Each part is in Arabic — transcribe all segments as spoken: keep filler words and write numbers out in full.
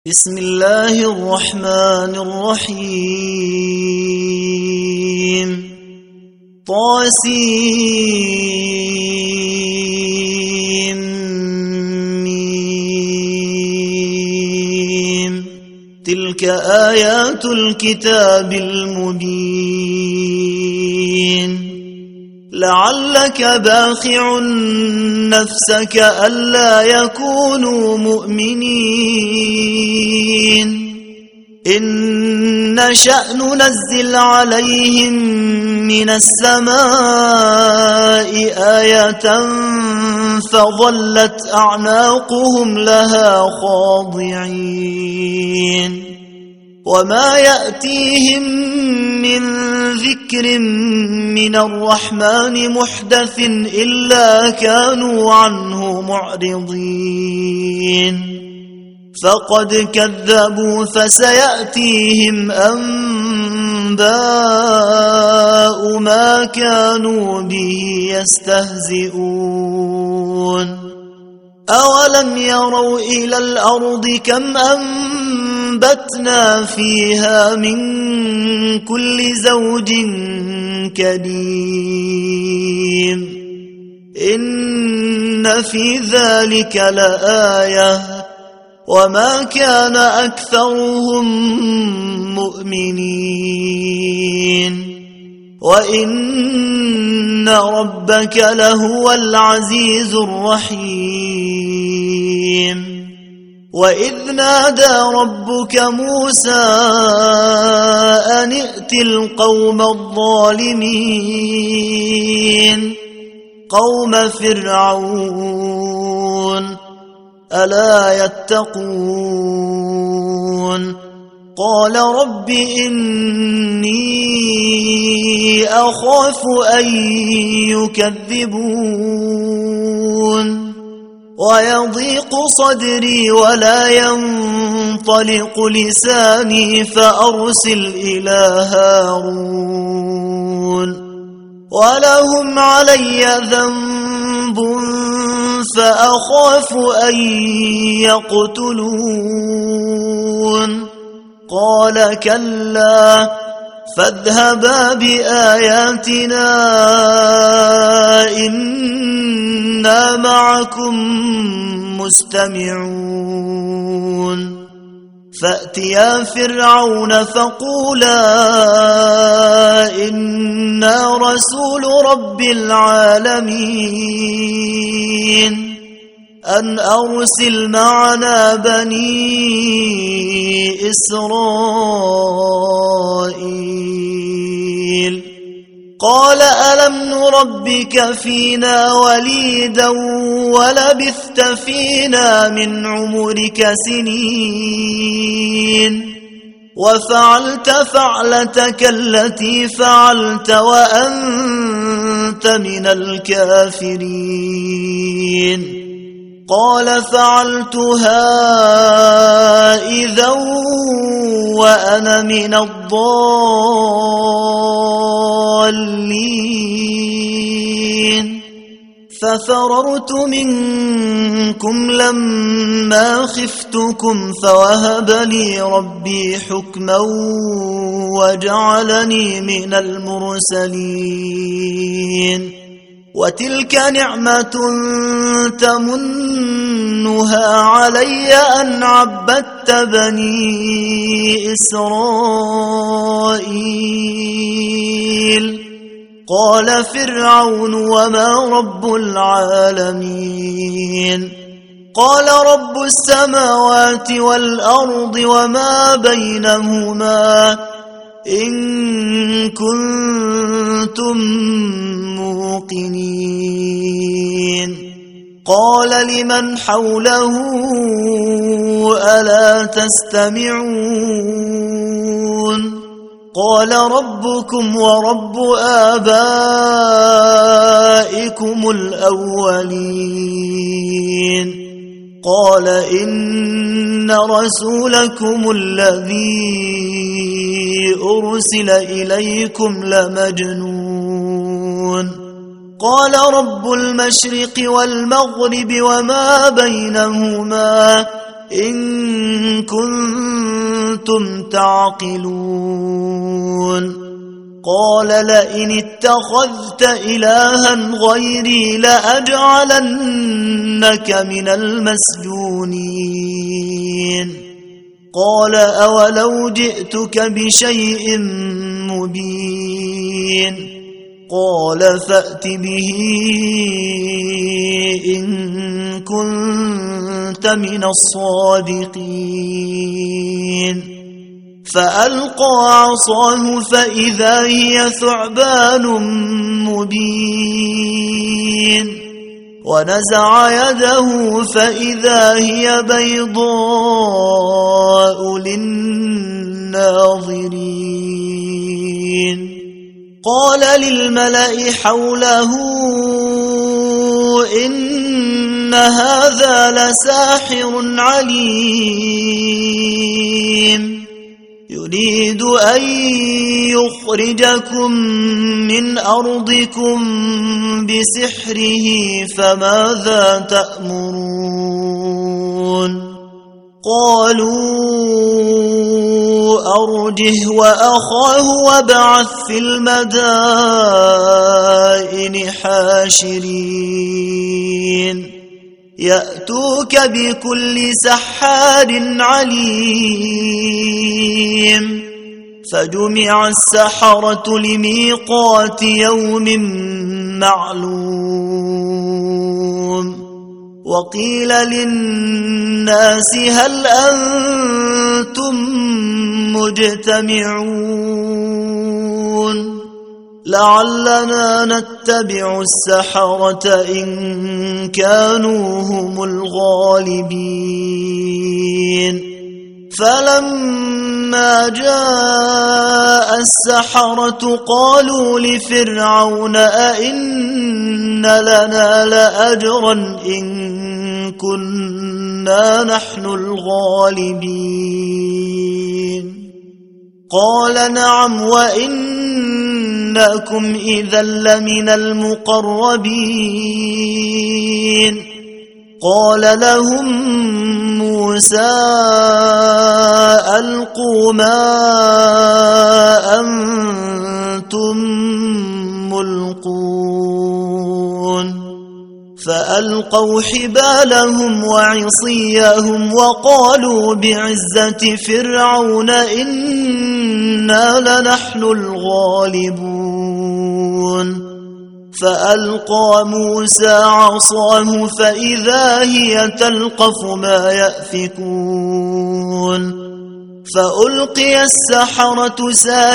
بسم الله الرحمن الرحيم طاسيم ميم تلك آيات الكتاب المبين لعلك باخع نفسك ألا يكونوا مؤمنين إن نشأ ننزل عليهم من السماء آية فظلت أعناقهم لها خاضعين وما يأتيهم من ذكر من الرحمن محدث إلا كانوا عنه معرضين فقد كذبوا فسيأتيهم أنباء ما كانوا به يستهزئون أولم يروا إلى الأرض كم أنبتنا فيها من كل زوج كريم إن في ذلك لآية وما كان أكثرهم مؤمنين وإن ربك لهو العزيز الرحيم وإذ نادى ربك موسى أن ائت القوم الظالمين قوم فرعون ألا يتقون قال رب إني أخاف أن يكذبون ويضيق صدري ولا ينطلق لساني فأرسل إلى هارون ولهم علي ذنب فأخاف أن يقتلون قال كلا فاذهبا بآياتنا إنا معكم مستمعون فأتيا فرعون فقولا إنا رسول رب العالمين أن أرسل معنا بني إسرائيل قال ألم نربك فينا وليدا ولبثت فينا من عمرك سنين وفعلت فعلتك التي فعلت وأنت من الكافرين قال فعلتها إذا وأنا من الضالين ففررت منكم لما خفتكم فوهب لي ربي حكما وجعلني من المرسلين وتلك نعمة تمنها علي أن عبدت بني إسرائيل قال فرعون وما رب العالمين قال رب السماوات والأرض وما بينهما إن كنتم موقنين قال لمن حوله ألا تستمعون قال ربكم ورب آبائكم الأولين قال إن رسولكم الذي أرسل إليكم لمجنون قال رب المشرق والمغرب وما بينهما إن كنتم تعقلون قال لئن اتخذت إلها غيري لأجعلنك من المسجونين قال أولو جئتك بشيء مبين قال فأت به إن كنت من الصادقين فألقى عصاه فإذا هي ثعبان مبين ونزع يده فإذا هي بيضاء للناظرين قال للملأ حوله إن هذا لساحر عليم يريد أن يخرجكم من أرضكم بسحره فماذا تأمرون قالوا أرجه وأخاه وابعث في المدائن حاشرين يأتوك بكل سحار عليم فجمع السحرة لميقات يوم معلوم وقيل للناس هل أنتم مجتمعون لعلنا نتبع السحرة إن كانوا هم الغالبين فلما جاء السحرة قالوا لفرعون أئن لنا لأجرا إن كنا نحن الغالبين قال نعم وإنكم إذا لمن المقربين قال لهم موسى ألقوا ما أنتم ملقون فألقوا حبالهم وعصيهم وقالوا بعزة فرعون إنا لنحن الغالبون فألقى موسى عصاه فإذا هي تلقف ما يأفكون فألقي السحرة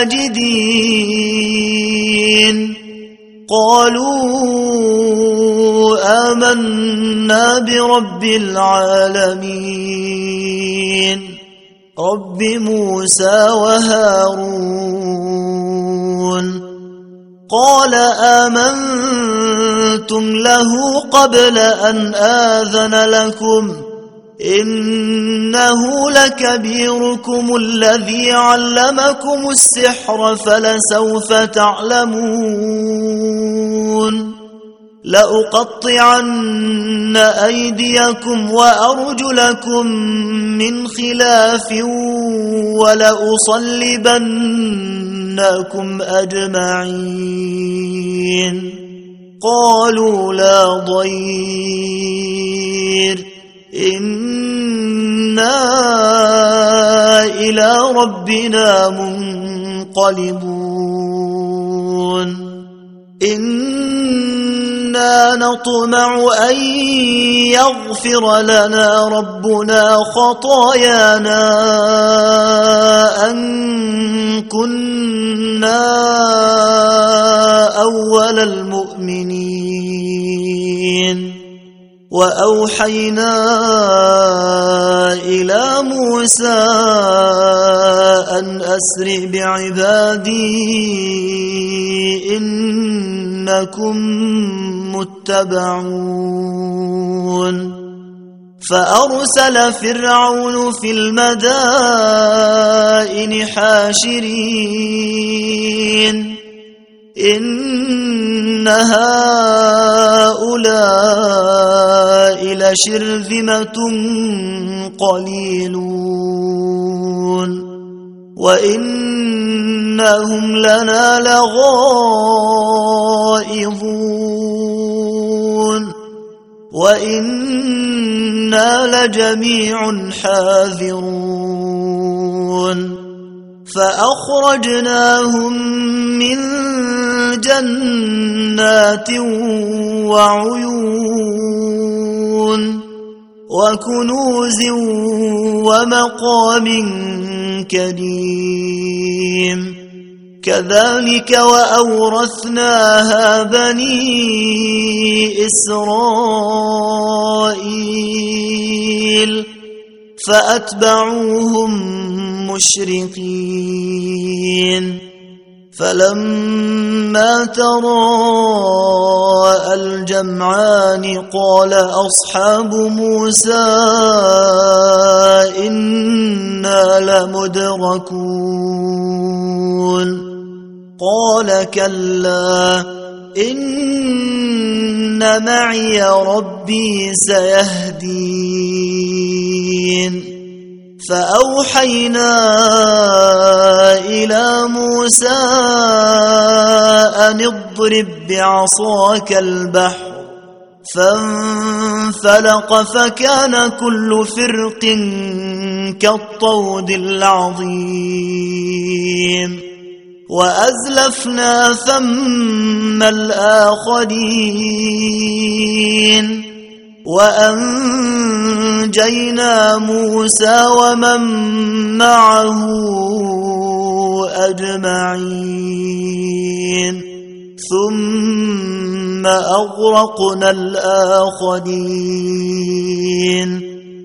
ساجدين قالوا آمنا برب العالمين رب موسى وهارون قال آمنتم له قبل أن آذن لكم إنه لكبيركم الذي علمكم السحر فلسوف تعلمون لأقطعن أيديكم وأرجلكم من خلاف ولأصلبنكم أجمعين قالوا لا ضير إنا إلى ربنا منقلبون إنا نطمع أن يغفر لنا ربنا خطايانا أن كنا أول المؤمنين وأوحينا إلى موسى أن أسر بعبادي إنكم متبعون فأرسل فرعون في المدائن حاشرين إن هؤلاء لشرذمة قليلون وإنهم لنا لغائظون وإنا لجميع حاذرون فأخرجناهم من جنات وعيون وكنوز ومقام كريم كذلك وأورثناها بني إسرائيل فأتبعوهم مشرقين فلما تراءى الجمعان قال أصحاب موسى إنا لمدركون قال كلا إن معي ربي سيهدين فأوحينا إلى موسى أن اضرب بعصاك البحر فانفلق فكان كل فرق كالطود العظيم وأزلفنا ثم الآخرين وأنجينا موسى ومن معه أجمعين ثم أغرقنا الآخرين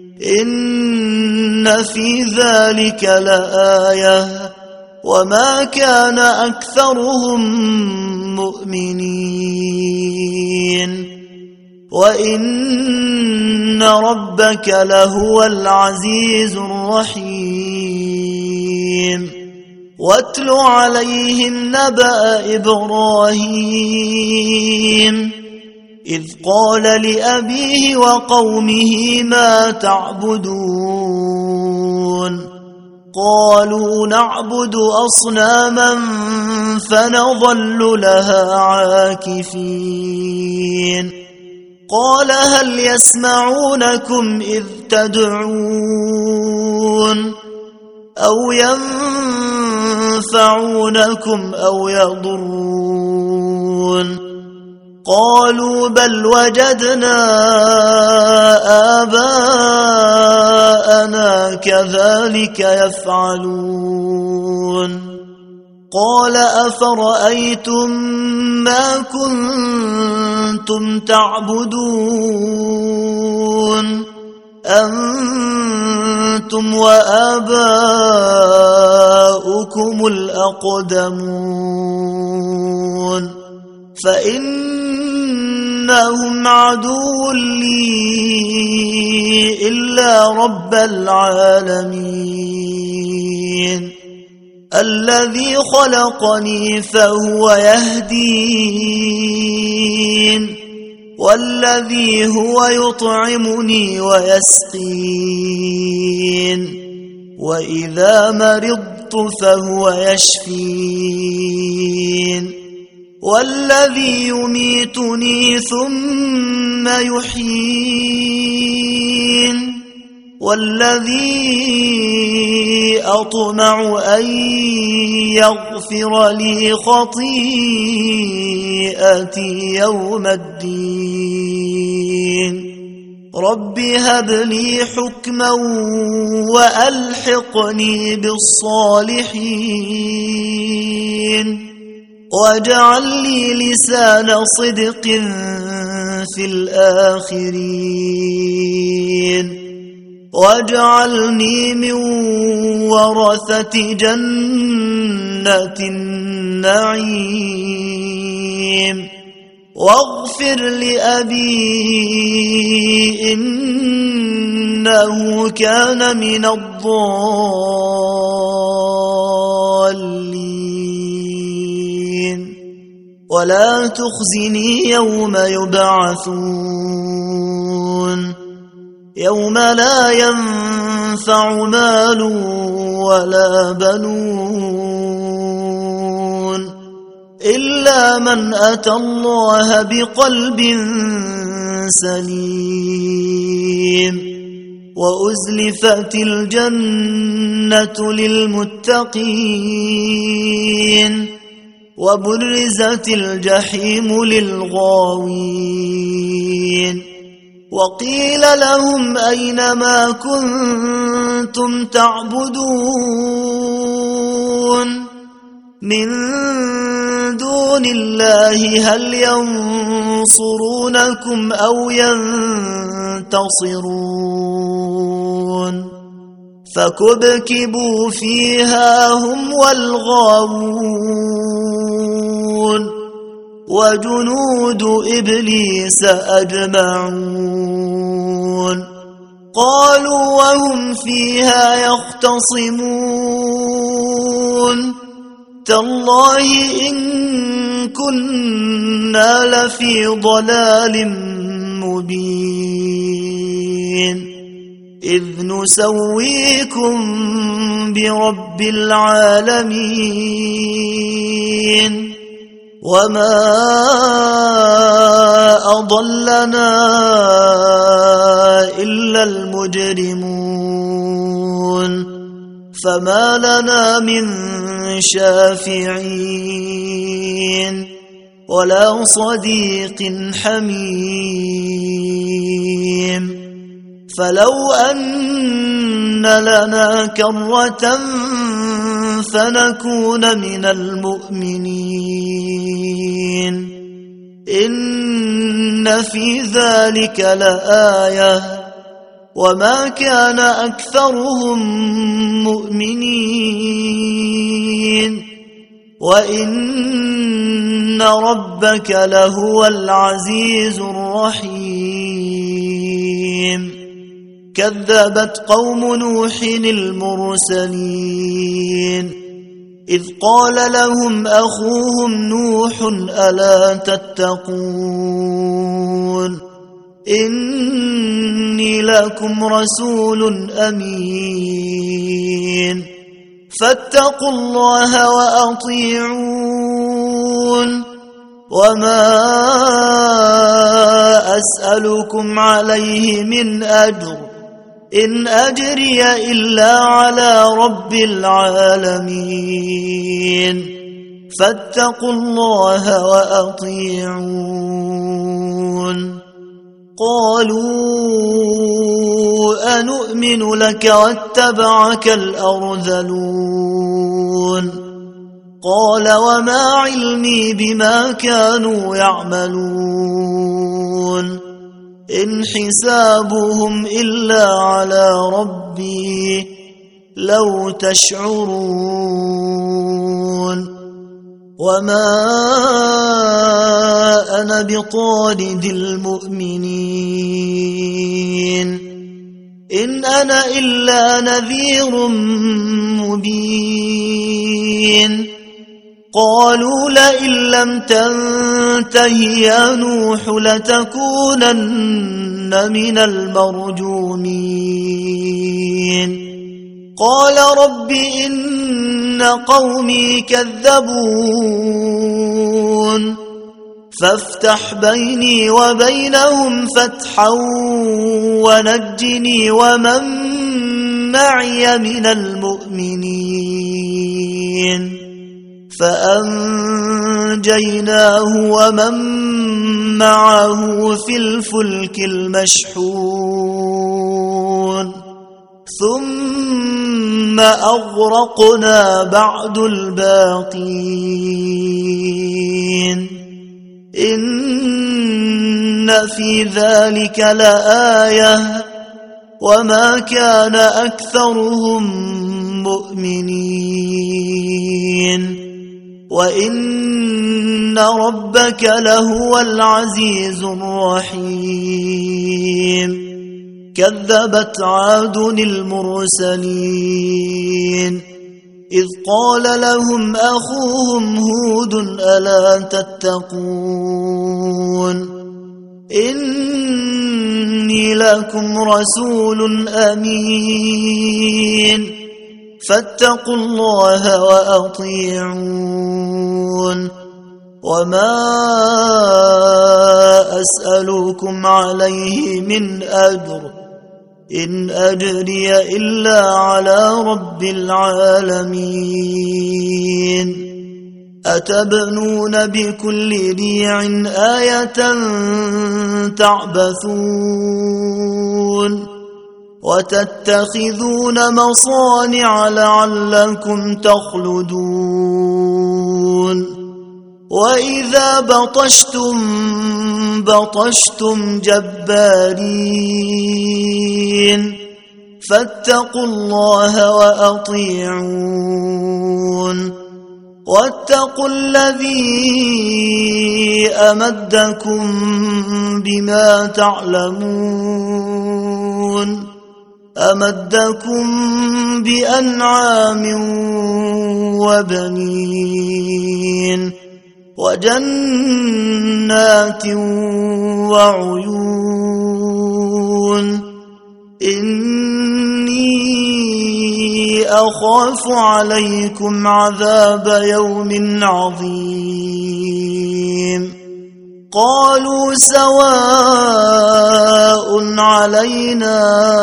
إن في ذلك لآية وما كان أكثرهم مؤمنين وإن ربك لهو العزيز الرحيم واتل عليهم نبأ إبراهيم إذ قال لأبيه وقومه ما تعبدون قالوا نعبد أصناما فنظل لها عاكفين قال هل يسمعونكم إذ تدعون أو ينفعونكم أو يضرون قالوا بل وجدنا آباءنا كذلك يفعلون قال أفرأيتم ما كنتم تعبدون أنتم وآباؤكم الأقدمون فإنهم عدو لي إلا رب العالمين الذي خلقني فهو يهدين والذي هو يطعمني ويسقين وإذا مرضت فهو يشفين والذي يميتني ثم يحيين والذي أطمع أن يغفر لي خطيئتي يوم الدين رب هب لي حكما وألحقني بالصالحين واجعل لي لسان صدق في الآخرين واجعلني من ورثة جنة النعيم واغفر لأبي إنه كان من الضالين ولا تخزني يوم يبعثون يوم لا ينفع مال ولا بنون إلا من أتى الله بقلب سليم وأزلفت الجنة للمتقين وبرزت الجحيم للغاوين وقيل لهم أين ما كنتم تعبدون من دون الله هل ينصرونكم أو ينتصرون فكبكبوا فيها هم والغاوون وجنود إبليس أجمعون قالوا وهم فيها يختصمون تالله إن كنا لفي ضلال مبين إذ نسويكم برب العالمين وما أضلنا إلا المجرمون فما لنا من شافعين ولا صديق حميم فلو أن لنا كرة فنكون من المؤمنين إن في ذلك لآية وما كان أكثرهم مؤمنين وإن ربك لهو العزيز الرحيم كذبت قوم نوح المرسلين إذ قال لهم أخوهم نوح ألا تتقون إني لكم رسول أمين فاتقوا الله وأطيعون وما أسألكم عليه من أجر إن أجري إلا على رب العالمين فاتقوا الله وأطيعون قالوا أنؤمن لك واتبعك الأرذلون قال وما علمي بما كانوا يعملون إن حسابهم إلا على ربي لو تشعرون وما أنا بطارد المؤمنين إن أنا إلا نذير مبين قالوا لئن لم تنته يا نوح لتكونن من المرجومين قال رب إن قومي كذبون فافتح بيني وبينهم فتحا ونجني ومن معي من المؤمنين فأنجيناه ومن معه في الفلك المشحون ثم أغرقنا بعد الباقين إن في ذلك لآية وما كان أكثرهم مؤمنين وإن ربك لهو العزيز الرحيم كذبت عاد المرسلين إذ قال لهم أخوهم هود ألا تتقون إني لكم رسول أمين فاتقوا الله وأطيعون وما أسألكم عليه من أجر إن أجري إلا على رب العالمين أتبنون بكل ريع آية تعبثون وتتخذون مصانع لعلكم تخلدون وإذا بطشتم بطشتم جبارين فاتقوا الله وأطيعون واتقوا الذي أمدكم بما تعلمون أمدكم بأنعام وبنين وجنات وعيون إني أخاف عليكم عذاب يوم عظيم قالوا سواء علينا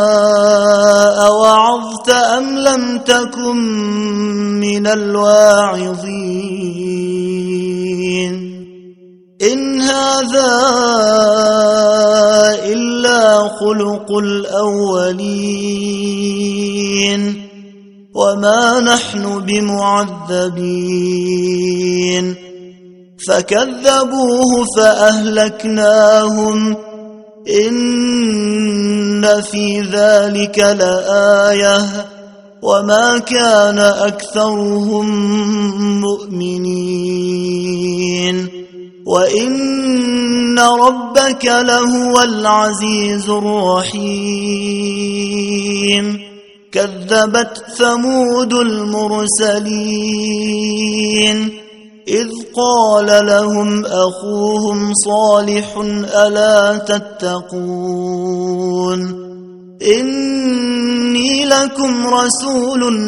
أوعظت أم لم تكن من الواعظين إن هذا إلا خلق الأولين وما نحن بمعذبين فكذبوه فأهلكناهم إن في ذلك لآية وما كان أكثرهم مؤمنين وإن ربك لهو العزيز الرحيم كذبت ثمود المرسلين إذ قال لهم أخوهم صالح ألا تتقون إني لكم رسول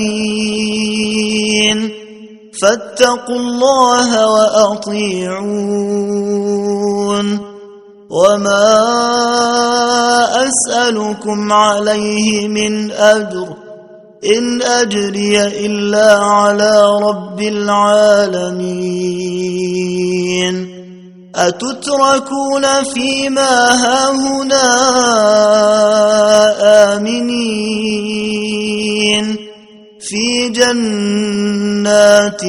أمين فاتقوا الله وأطيعون وما أسألكم عليه من أجر إن أجري إلا على رب العالمين أتتركون فيما هاهنا آمنين في جنات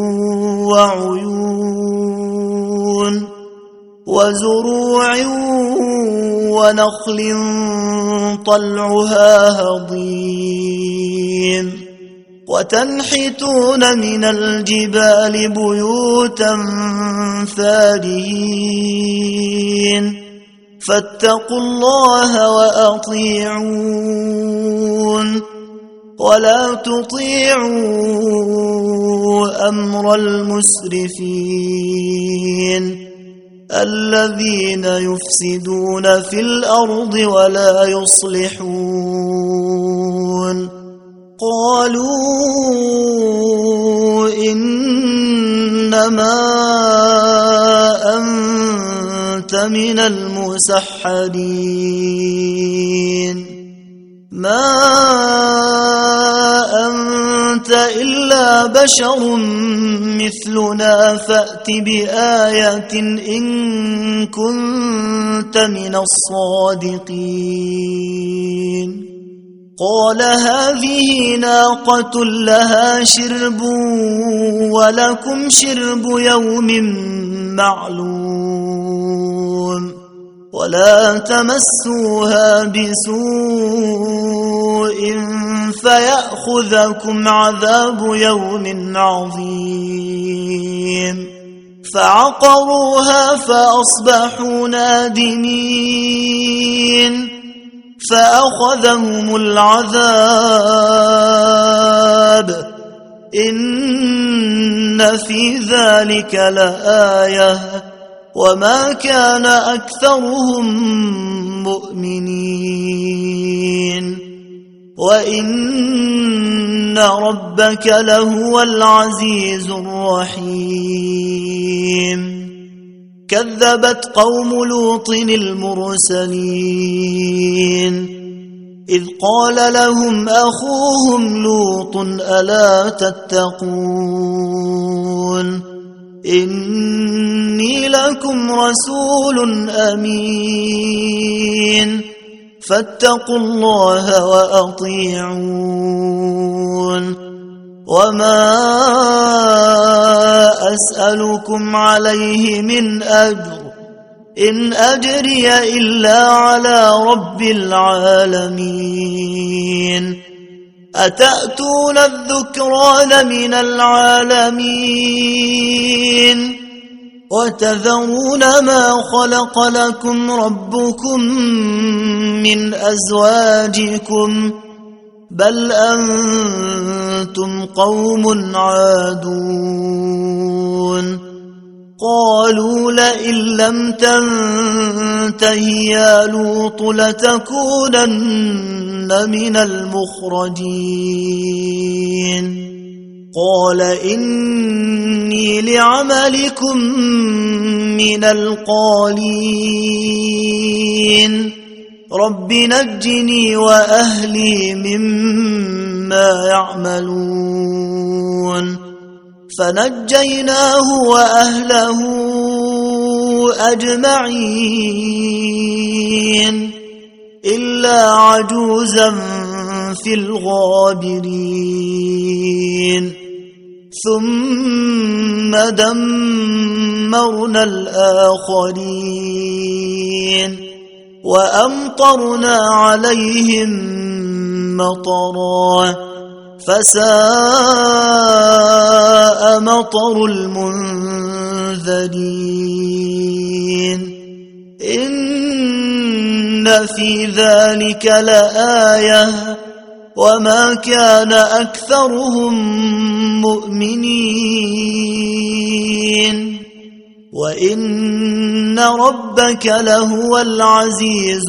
وعيون وزروع ونخل طلعها هضيم وتنحتون من الجبال بيوتا فارهين فاتقوا الله وأطيعون ولا تطيعوا أمر المسرفين الذين يفسدون في الأرض ولا يصلحون قالوا إنما أنت من المسحرين ما أنت إلا بشر مثلنا فأت بآية إن كنت من الصادقين قال هذه ناقة لها شرب ولكم شرب يوم معلوم ولا تمسوها بسوء فيأخذكم عذاب يوم عظيم فعقروها فأصبحوا نادمين فأخذهم العذاب إن في ذلك لآية وما كان أكثرهم مؤمنين وإن ربك لهو العزيز الرحيم كذبت قوم لوط المرسلين إذ قال لهم أخوهم لوط ألا تتقون إني لكم رسول أمين فاتقوا الله وأطيعون وما أسألكم عليه من أجر إن أجري إلا على رب العالمين أتأتون الذكران من العالمين وتذرون ما خلق لكم ربكم من أزواجكم بل أنتم قوم عادون قالوا لئن لم تنته يا لوط لتكونن من المخرجين قال إني لعملكم من القالين رب نجني وأهلي مما يعملون فنجيناه وأهله أجمعين إلا عجوزا في الغابرين ثم دمرنا الآخرين وأمطرنا عليهم مطرا فساء مطر المنذرين إن في ذلك لآية وما كان أكثرهم مؤمنين وإن ربك لهو العزيز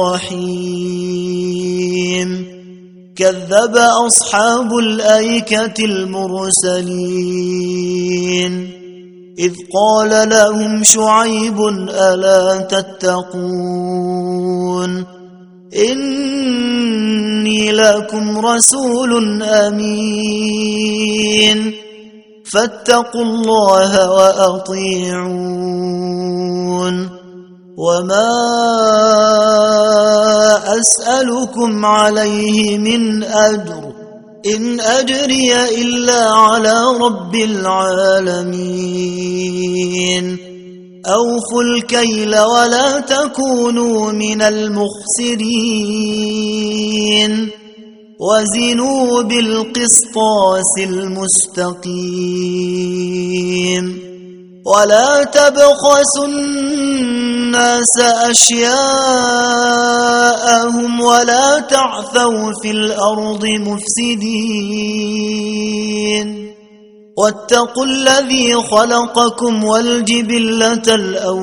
الرحيم كذب أصحاب الأيكة المرسلين إذ قال لهم شعيب ألا تتقون إني لكم رسول أمين فاتقوا الله وأطيعون وما أسألكم عليه من أجر إن أجري إلا على رب العالمين أوفوا الكيل ولا تكونوا من المخسرين وزنوا بالقسطاس المستقيم ولا تبخسوا الناس أشياءهم ولا تعثوا في الأرض مفسدين واتقوا الذي خلقكم والجبلة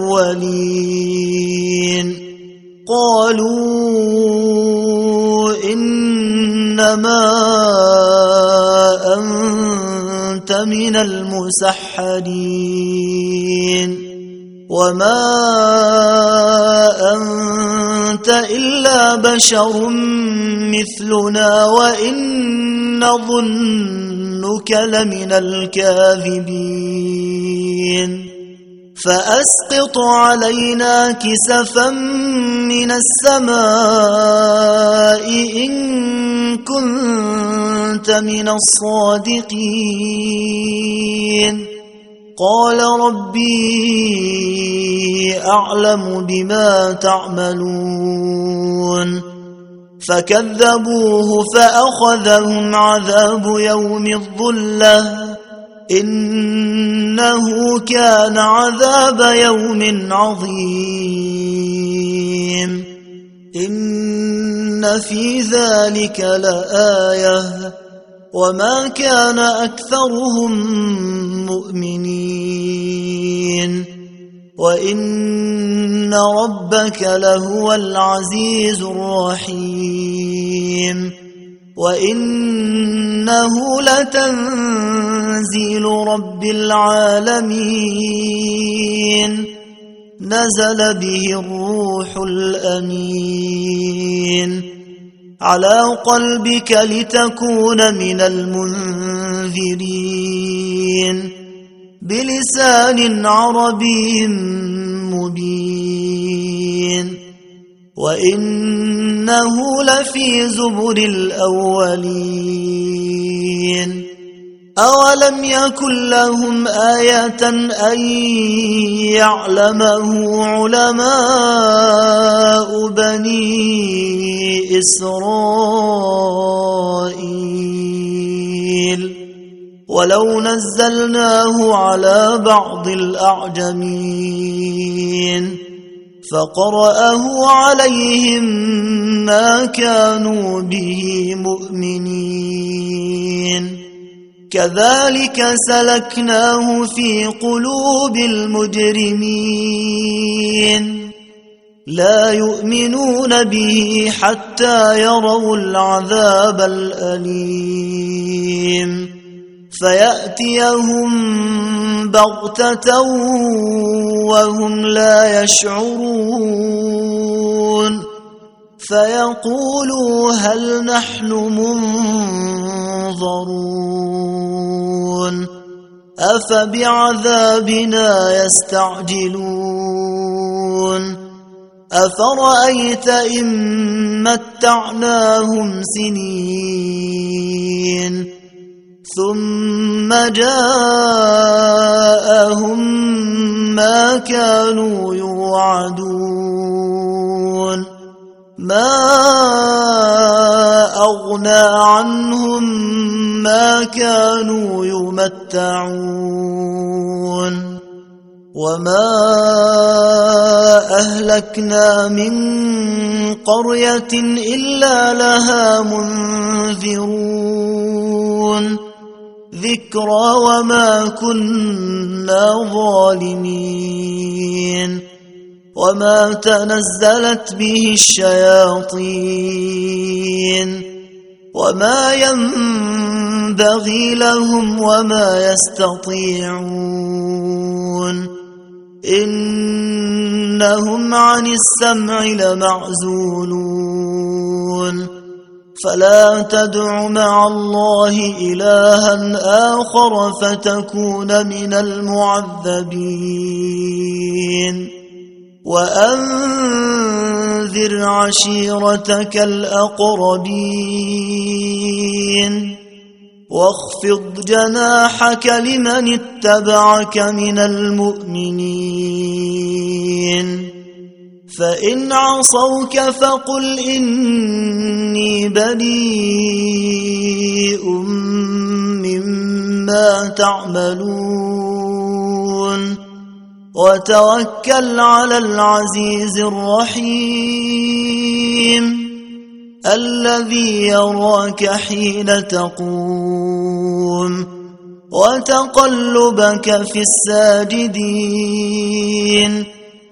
الأولين قالوا إنما أنت من المسحرين وما أنت إلا بشر مثلنا وإن نظنك لمن الكاذبين فأسقط علينا كسفا من السماء إن كنت من الصادقين قال ربي أعلم بما تعملون فكذبوه فأخذهم عذاب يوم الظلة إنه كان عذاب يوم عظيم إن في ذلك لآية وما كان أكثرهم مؤمنين وإن ربك لهو العزيز الرحيم وإنه لتنزيل رب العالمين نزل به الروح الأمين على قلبك لتكون من المنذرين بلسان عربي مبين وإنه لفي زبر الأولين أولم يكن لهم آية أن يعلمه علماء بني إسرائيل ولو نزلناه على بعض الأعجمين فقرأه عليهم ما كانوا به مؤمنين كذلك سلكناه في قلوب المجرمين لا يؤمنون به حتى يروا العذاب الأليم فيأتيهم بغتة وهم لا يشعرون فيقولوا هل نحن منظرون أفبعذابنا يستعجلون أفرأيت إن متعناهم سنين ثم جاءهم ما كانوا يوعدون ما أغنى عنهم ما كانوا يمتعون وما أهلكنا من قرية إلا لها منذرون ذكرى وما كنا ظالمين وما تنزلت به الشياطين وما ينبغي لهم وما يستطيعون إنهم عن السمع لمعزولون فلا تدع مع الله إلها آخر فتكون من المعذبين وأنذر عشيرتك الأقربين واخفض جناحك لمن اتبعك من المؤمنين فإن عصوك فقل إني بريء مما تعملون وتوكل على العزيز الرحيم الذي يراك حين تقوم وتقلبك في الساجدين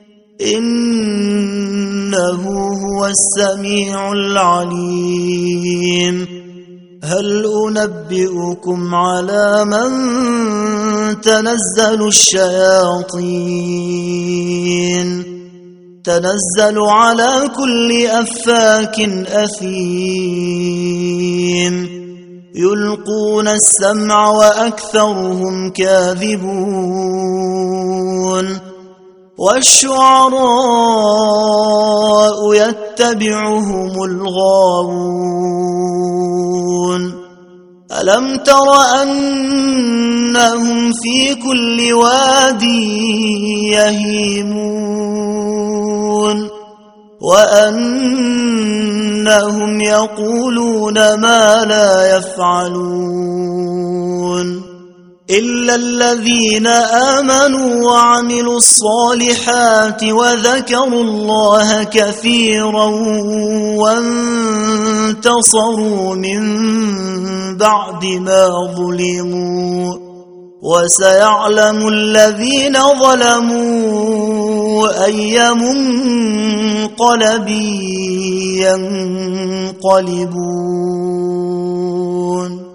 إنه هو السميع العليم هل أنبئكم على من تنزل الشياطين تنزل على كل أفاك أثيم يلقون السمع وأكثرهم كاذبون والشعراء يتبعهم الغاوون ألم تر أنهم في كل واد يهيمون وأنهم يقولون ما لا يفعلون إلا الذين آمنوا وعملوا الصالحات وذكروا الله كثيرا وانتصروا من بعد ما ظلموا وسيعلم الذين ظلموا أي منقلب ينقلبون.